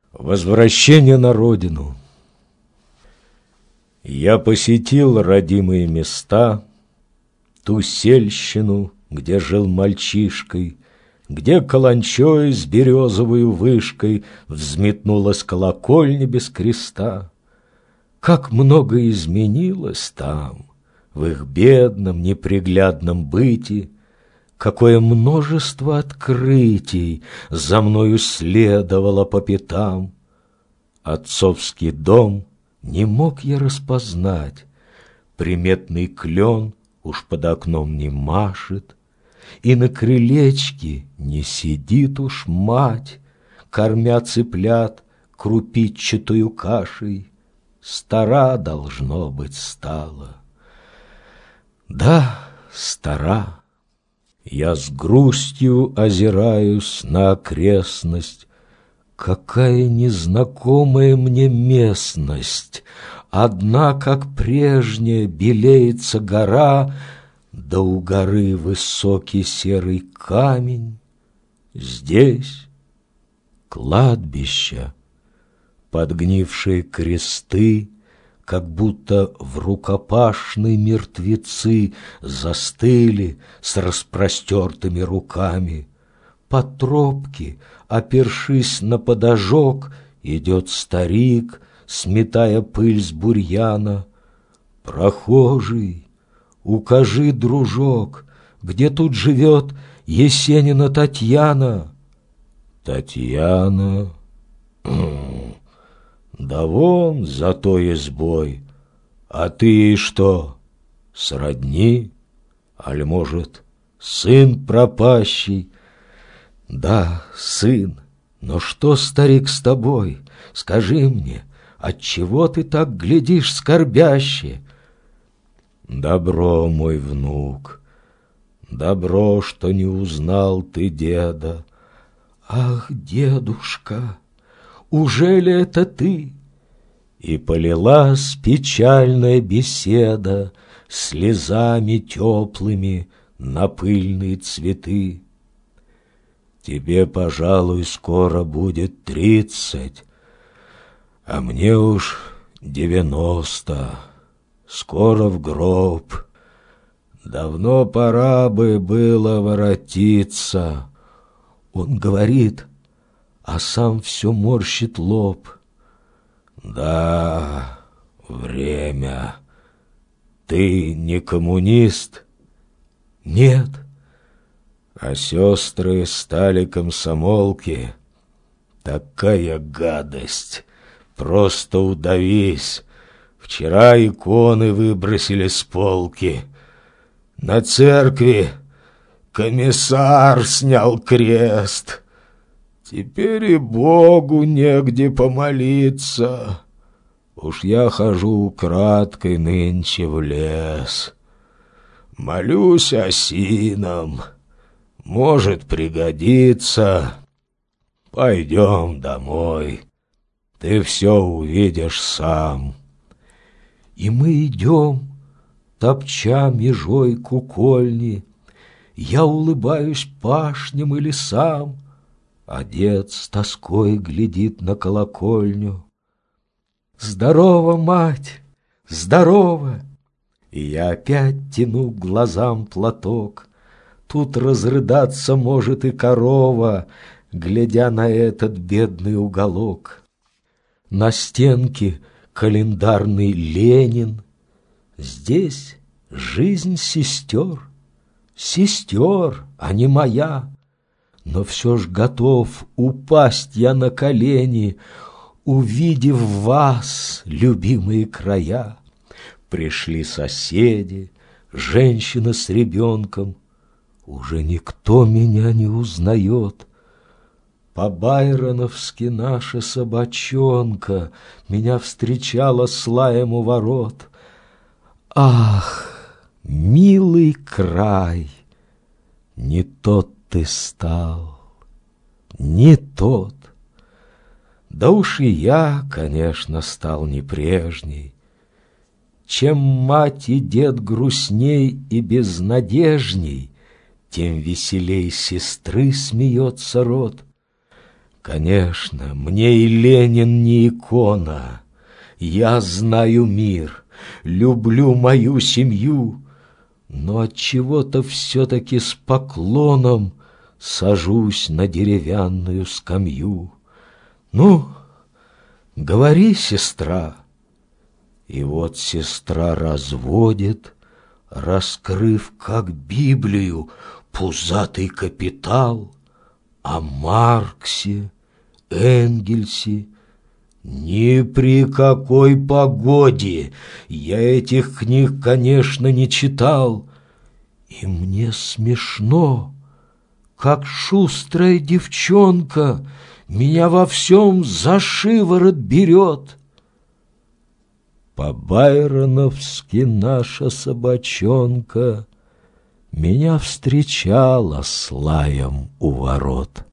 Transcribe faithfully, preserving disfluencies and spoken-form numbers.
Возвращение на родину. Я посетил родимые места, ту сельщину, где жил мальчишкой, где каланчой с березовою вышкой взметнулась колокольня без креста. Как много изменилось там, в их бедном, неприглядном быте, какое множество открытий за мною следовало по пятам. Отцовский дом не мог я распознать, приметный клен уж под окном не машет, и на крылечке не сидит уж мать, кормя цыплят крупичатую кашей. Стара, должно быть, стала. Да, стара. Я с грустью озираюсь на окрестность. Какая незнакомая мне местность! Одна, как прежняя, белеется гора, да у горы высокий серый камень. Здесь кладбище, подгнившие кресты, как будто в рукопашной мертвецы застыли с распростертыми руками. По тропке, опершись на подожок, идет старик, сметая пыль с бурьяна. Прохожий, укажи, дружок, где тут живет Есенина Татьяна? Татьяна? Да вон за той избой. А ты ей что, сродни? Аль, может, сын пропащий? Да, сын, но что, старик, с тобой? Скажи мне, отчего ты так глядишь скорбяще? Добро, мой внук, добро, что не узнал ты деда. Ах, дедушка, ужели это ты? И полилась печальная беседа слезами теплыми на пыльные цветы. Тебе, пожалуй, скоро будет тридцать, а мне уж девяносто. Скоро в гроб. Давно пора бы было воротиться. Он говорит, а сам все морщит лоб. Да, время. Ты не коммунист? Нет. А сестры стали комсомолки. Такая гадость. Просто удавись. Вчера иконы выбросили с полки. На церкви комиссар снял крест. Теперь и Богу негде помолиться. Уж я хожу украдкой нынче в лес. Молюсь осинам. Может пригодится. Пойдем домой. Ты все увидишь сам. И мы идем, топча межой кукольни. Я улыбаюсь пашням и лесам, а дед с тоской глядит на колокольню. Здорово, мать, здорово! И я опять тяну к глазам платок. Тут разрыдаться может и корова, глядя на этот бедный уголок. На стенке календарный Ленин. Здесь жизнь сестер, сестер, а не моя. Но все ж готов упасть я на колени, увидев вас, любимые края. Пришли соседи, женщина с ребенком. Уже никто меня не узнает. По-байроновски наша собачонка меня встречала с лаем у ворот. Ах, милый край, не тот ты стал, не тот. Да уж и я, конечно, стал не прежний. Чем мать и дед грустней и безнадежней, тем веселей сестры смеется род. Конечно, мне и Ленин не икона. Я знаю мир, люблю мою семью, но отчего-то все-таки с поклоном сажусь на деревянную скамью. Ну, говори, сестра. И вот сестра разводит, раскрыв, как Библию, пузатый «Капитал», о Марксе, Энгельсе. Ни при какой погоде я этих книг, конечно, не читал, и мне смешно, как шустрая девчонка меня во всем за шиворот берет. По-байроновски наша собачонка меня встречала с лаем у ворот.